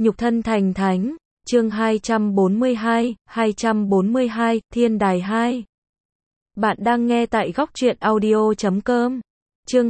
Nhục thân thành thánh, chương 242, Thiên Đài 2. Bạn đang nghe tại góc truyện audio.com. Chương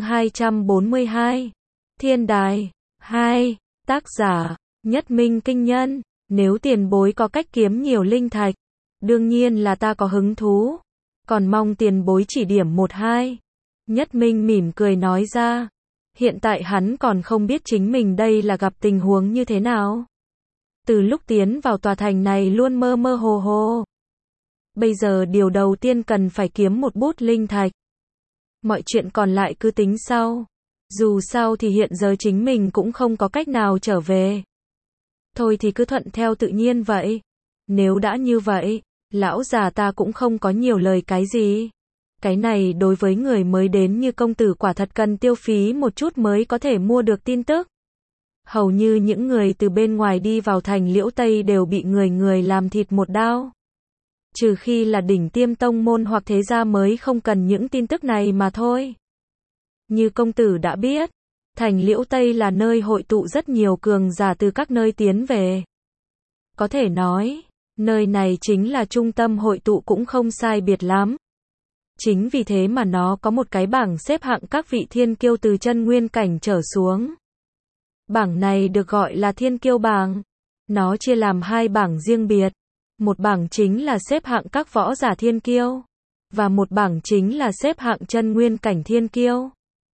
242, Thiên Đài 2, tác giả, Nhất Minh Kinh Nhân. Nếu tiền bối có cách kiếm nhiều linh thạch, đương nhiên là ta có hứng thú. Còn mong tiền bối chỉ điểm một hai. Nhất Minh mỉm cười nói ra. Hiện tại hắn còn không biết chính mình đây là gặp tình huống như thế nào. Từ lúc tiến vào tòa thành này luôn mơ mơ hồ hồ. Bây giờ điều đầu tiên cần phải kiếm một bút linh thạch. Mọi chuyện còn lại cứ tính sau. Dù sao thì hiện giờ chính mình cũng không có cách nào trở về. Thôi thì cứ thuận theo tự nhiên vậy. Nếu đã như vậy, lão già ta cũng không có nhiều lời cái gì. Cái này đối với người mới đến như công tử quả thật cần tiêu phí một chút mới có thể mua được tin tức. Hầu như những người từ bên ngoài đi vào thành Liễu Tây đều bị người làm thịt một đao. Trừ khi là đỉnh tiêm tông môn hoặc thế gia mới không cần những tin tức này mà thôi. Như công tử đã biết, thành Liễu Tây là nơi hội tụ rất nhiều cường giả từ các nơi tiến về. Có thể nói, nơi này chính là trung tâm hội tụ cũng không sai biệt lắm. Chính vì thế mà nó có một cái bảng xếp hạng các vị thiên kiêu từ chân nguyên cảnh trở xuống. Bảng này được gọi là thiên kiêu bảng. Nó chia làm hai bảng riêng biệt. Một bảng chính là xếp hạng các võ giả thiên kiêu. Và một bảng chính là xếp hạng chân nguyên cảnh thiên kiêu.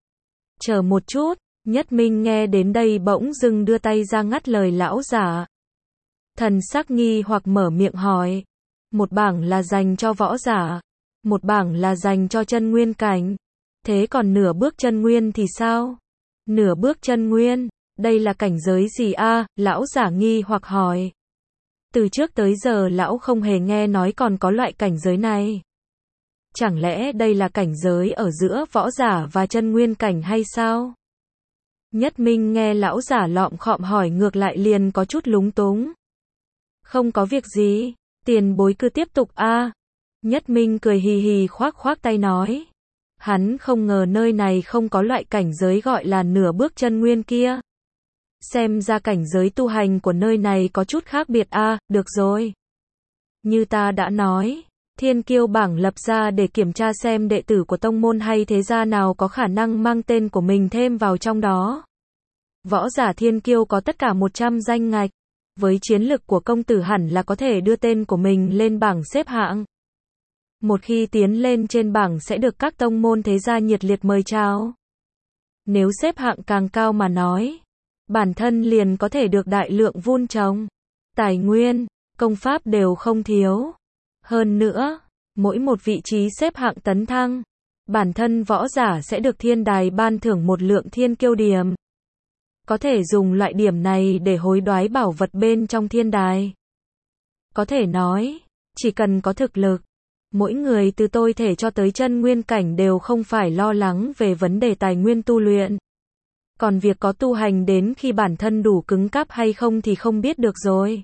Chờ một chút, Nhất Minh nghe đến đây bỗng dưng đưa tay ra ngắt lời lão giả. Thần sắc nghi hoặc mở miệng hỏi. Một bảng là dành cho võ giả. Một bảng là dành cho chân nguyên cảnh. Thế còn nửa bước chân nguyên thì sao? Nửa bước chân nguyên, đây là cảnh giới gì a? Lão giả nghi hoặc hỏi. Từ trước tới giờ lão không hề nghe nói còn có loại cảnh giới này. Chẳng lẽ đây là cảnh giới ở giữa võ giả và chân nguyên cảnh hay sao? Nhất Minh nghe lão giả lọm khọm hỏi ngược lại liền có chút lúng túng. Không có việc gì, tiền bối cứ tiếp tục a. Nhất Minh cười hì hì khoác tay nói. Hắn không ngờ nơi này không có loại cảnh giới gọi là nửa bước chân nguyên kia. Xem ra cảnh giới tu hành của nơi này có chút khác biệt a. Được rồi. Như ta đã nói, thiên kiêu bảng lập ra để kiểm tra xem đệ tử của tông môn hay thế gia nào có khả năng mang tên của mình thêm vào trong đó. Võ giả thiên kiêu có tất cả 100 danh ngạch. Với chiến lực của công tử hẳn là có thể đưa tên của mình lên bảng xếp hạng. Một khi tiến lên trên bảng sẽ được các tông môn thế gia nhiệt liệt mời chào. Nếu xếp hạng càng cao mà nói, bản thân liền có thể được đại lượng vun trồng, tài nguyên, công pháp đều không thiếu. Hơn nữa, mỗi một vị trí xếp hạng tấn thăng, bản thân võ giả sẽ được thiên đài ban thưởng một lượng thiên kiêu điểm. Có thể dùng loại điểm này để hối đoái bảo vật bên trong thiên đài. Có thể nói, chỉ cần có thực lực, mỗi người từ tôi thể cho tới chân nguyên cảnh đều không phải lo lắng về vấn đề tài nguyên tu luyện. Còn việc có tu hành đến khi bản thân đủ cứng cáp hay không thì không biết được rồi.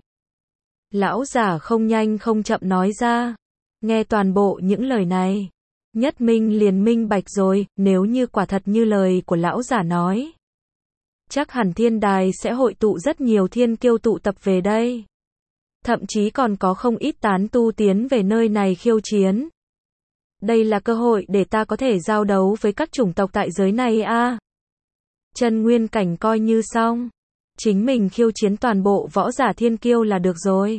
Lão giả không nhanh không chậm nói ra. Nghe toàn bộ những lời này, Nhất Minh liền minh bạch rồi, nếu như quả thật như lời của lão giả nói. Chắc hẳn thiên đài sẽ hội tụ rất nhiều thiên kiêu tụ tập về đây. Thậm chí còn có không ít tán tu tiến về nơi này khiêu chiến. Đây là cơ hội để ta có thể giao đấu với các chủng tộc tại giới này a. Chân nguyên cảnh coi như xong. Chính mình khiêu chiến toàn bộ võ giả thiên kiêu là được rồi.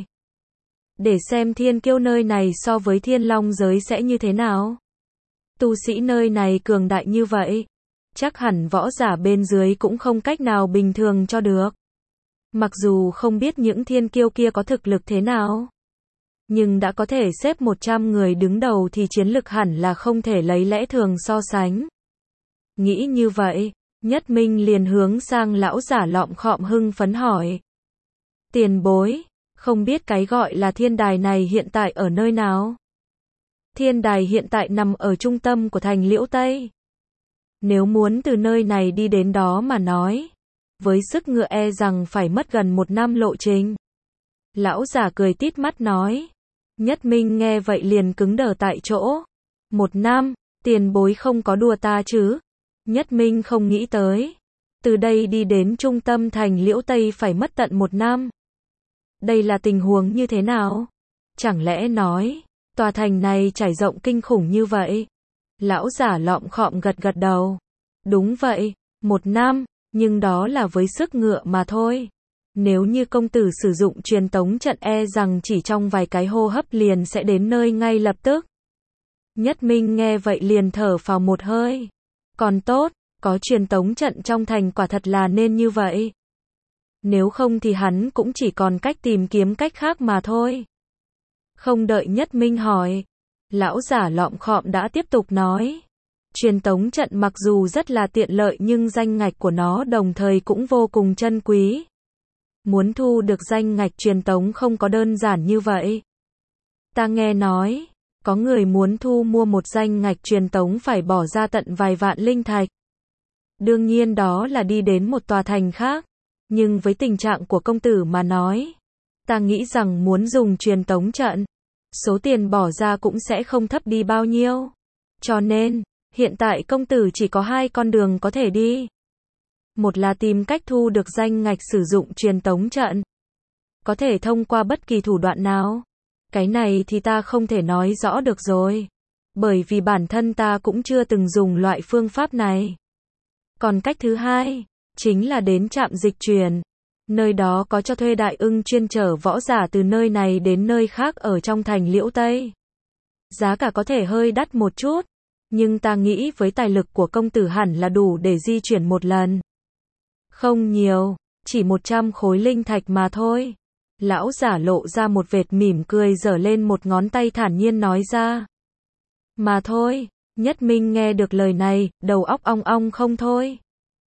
Để xem thiên kiêu nơi này so với thiên long giới sẽ như thế nào. Tu sĩ nơi này cường đại như vậy. Chắc hẳn võ giả bên dưới cũng không cách nào bình thường cho được. Mặc dù không biết những thiên kiêu kia có thực lực thế nào, nhưng đã có thể xếp 100 người đứng đầu thì chiến lực hẳn là không thể lấy lẽ thường so sánh. Nghĩ như vậy, Nhất Minh liền hướng sang lão giả lọm khọm hưng phấn hỏi. Tiền bối, không biết cái gọi là thiên đài này hiện tại ở nơi nào? Thiên đài hiện tại nằm ở trung tâm của thành Liễu Tây. Nếu muốn từ nơi này đi đến đó mà nói, với sức ngựa e rằng phải mất gần 1 năm lộ trình. Lão giả cười tít mắt nói. Nhất Minh nghe vậy liền cứng đờ tại chỗ. 1 năm, tiền bối không có đùa ta chứ? Nhất Minh không nghĩ tới. Từ đây đi đến trung tâm thành Liễu Tây phải mất tận 1 năm. Đây là tình huống như thế nào? Chẳng lẽ nói, tòa thành này trải rộng kinh khủng như vậy? Lão giả lọm khọm gật gật đầu. Đúng vậy, 1 năm, nhưng đó là với sức ngựa mà thôi. Nếu như công tử sử dụng truyền tống trận e rằng chỉ trong vài cái hô hấp liền sẽ đến nơi ngay lập tức. Nhất Minh nghe vậy liền thở phào một hơi. Còn tốt, có truyền tống trận trong thành quả thật là nên như vậy. Nếu không thì hắn cũng chỉ còn cách tìm kiếm cách khác mà thôi. Không đợi Nhất Minh hỏi, lão giả lọm khọm đã tiếp tục nói. Truyền tống trận mặc dù rất là tiện lợi nhưng danh ngạch của nó đồng thời cũng vô cùng chân quý. Muốn thu được danh ngạch truyền tống không có đơn giản như vậy. Ta nghe nói, có người muốn thu mua một danh ngạch truyền tống phải bỏ ra tận vài vạn linh thạch. Đương nhiên đó là đi đến một tòa thành khác. Nhưng với tình trạng của công tử mà nói, ta nghĩ rằng muốn dùng truyền tống trận, số tiền bỏ ra cũng sẽ không thấp đi bao nhiêu. Cho nên, hiện tại công tử chỉ có 2 con đường có thể đi. Một là tìm cách thu được danh ngạch sử dụng truyền tống trận. Có thể thông qua bất kỳ thủ đoạn nào. Cái này thì ta không thể nói rõ được rồi. Bởi vì bản thân ta cũng chưa từng dùng loại phương pháp này. Còn cách thứ hai, chính là đến trạm dịch chuyển. Nơi đó có cho thuê đại ưng chuyên chở võ giả từ nơi này đến nơi khác ở trong thành Liễu Tây. Giá cả có thể hơi đắt một chút, nhưng ta nghĩ với tài lực của công tử hẳn là đủ để di chuyển một lần. Không nhiều, chỉ 100 khối linh thạch mà thôi. Lão giả lộ ra một vệt mỉm cười giở lên một ngón tay thản nhiên nói ra. Mà thôi, Nhất Minh nghe được lời này, đầu óc ong ong không thôi.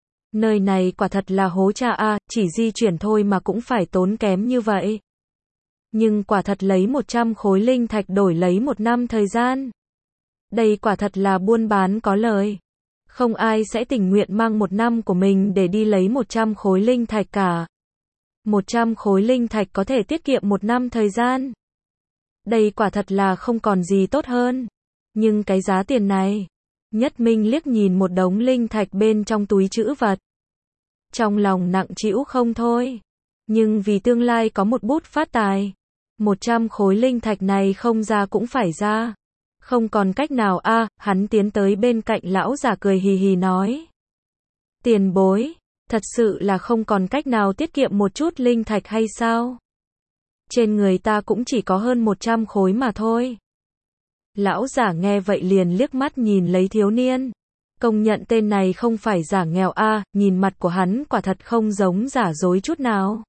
Nơi này quả thật là hố cha a, chỉ di chuyển thôi mà cũng phải tốn kém như vậy. Nhưng quả thật lấy 100 khối linh thạch đổi lấy 1 năm thời gian. Đây quả thật là buôn bán có lời. Không ai sẽ tình nguyện mang 1 năm của mình để đi lấy 100 khối linh thạch cả. 100 khối linh thạch có thể tiết kiệm 1 năm thời gian. Đây quả thật là không còn gì tốt hơn. Nhưng cái giá tiền này, Nhất Minh liếc nhìn một đống linh thạch bên trong túi trữ vật. Trong lòng nặng trĩu không thôi. Nhưng vì tương lai có một bút phát tài, 100 khối linh thạch này không ra cũng phải ra. Không còn cách nào a, hắn tiến tới bên cạnh lão giả cười hì hì nói. Tiền bối, thật sự là không còn cách nào tiết kiệm một chút linh thạch hay sao? Trên người ta cũng chỉ có hơn 100 khối mà thôi. Lão giả nghe vậy liền liếc mắt nhìn lấy thiếu niên. Công nhận tên này không phải giả nghèo a, nhìn mặt của hắn quả thật không giống giả dối chút nào.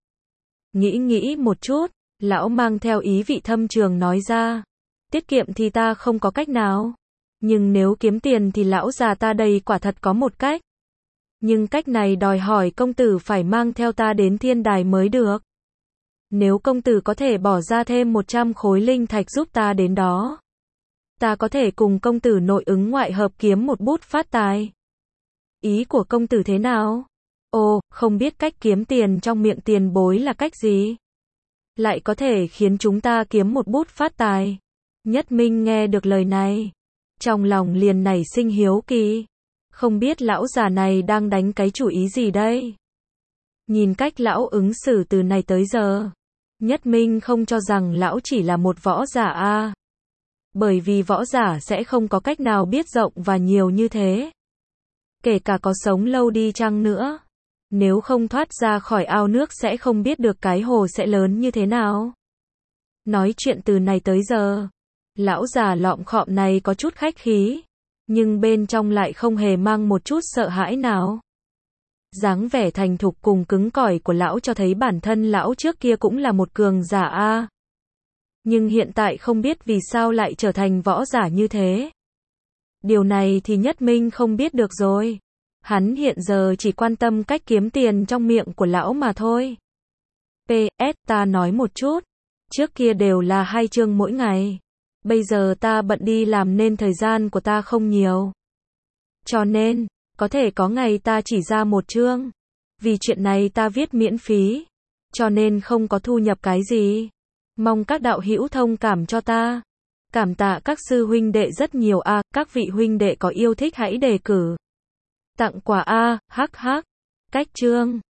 Nghĩ một chút, lão mang theo ý vị thâm trường nói ra. Tiết kiệm thì ta không có cách nào. Nhưng nếu kiếm tiền thì lão già ta đây quả thật có một cách. Nhưng cách này đòi hỏi công tử phải mang theo ta đến thiên đài mới được. Nếu công tử có thể bỏ ra thêm 100 khối linh thạch giúp ta đến đó, ta có thể cùng công tử nội ứng ngoại hợp kiếm một bút phát tài. Ý của công tử thế nào? Ồ, không biết cách kiếm tiền trong miệng tiền bối là cách gì? Lại có thể khiến chúng ta kiếm một bút phát tài. Nhất Minh nghe được lời này, trong lòng liền nảy sinh hiếu kỳ. Không biết lão già này đang đánh cái chủ ý gì đây? Nhìn cách lão ứng xử từ này tới giờ, Nhất Minh không cho rằng lão chỉ là một võ giả a. Bởi vì võ giả sẽ không có cách nào biết rộng và nhiều như thế. Kể cả có sống lâu đi chăng nữa, nếu không thoát ra khỏi ao nước sẽ không biết được cái hồ sẽ lớn như thế nào. Nói chuyện từ này tới giờ, lão già lọm khọm này có chút khách khí, nhưng bên trong lại không hề mang một chút sợ hãi nào. Dáng vẻ thành thục cùng cứng cỏi của lão cho thấy bản thân lão trước kia cũng là một cường giả a. Nhưng hiện tại không biết vì sao lại trở thành võ giả như thế. Điều này thì Nhất Minh không biết được rồi. Hắn hiện giờ chỉ quan tâm cách kiếm tiền trong miệng của lão mà thôi. PS, ta nói một chút. Trước kia đều là 2 chương mỗi ngày. Bây giờ ta bận đi làm nên thời gian của ta không nhiều. Cho nên, có thể có ngày ta chỉ ra 1 chương. Vì chuyện này ta viết miễn phí. Cho nên không có thu nhập cái gì. Mong các đạo hữu thông cảm cho ta. Cảm tạ các sư huynh đệ rất nhiều a, các vị huynh đệ có yêu thích hãy đề cử tặng quà a, hắc hắc. Cách chương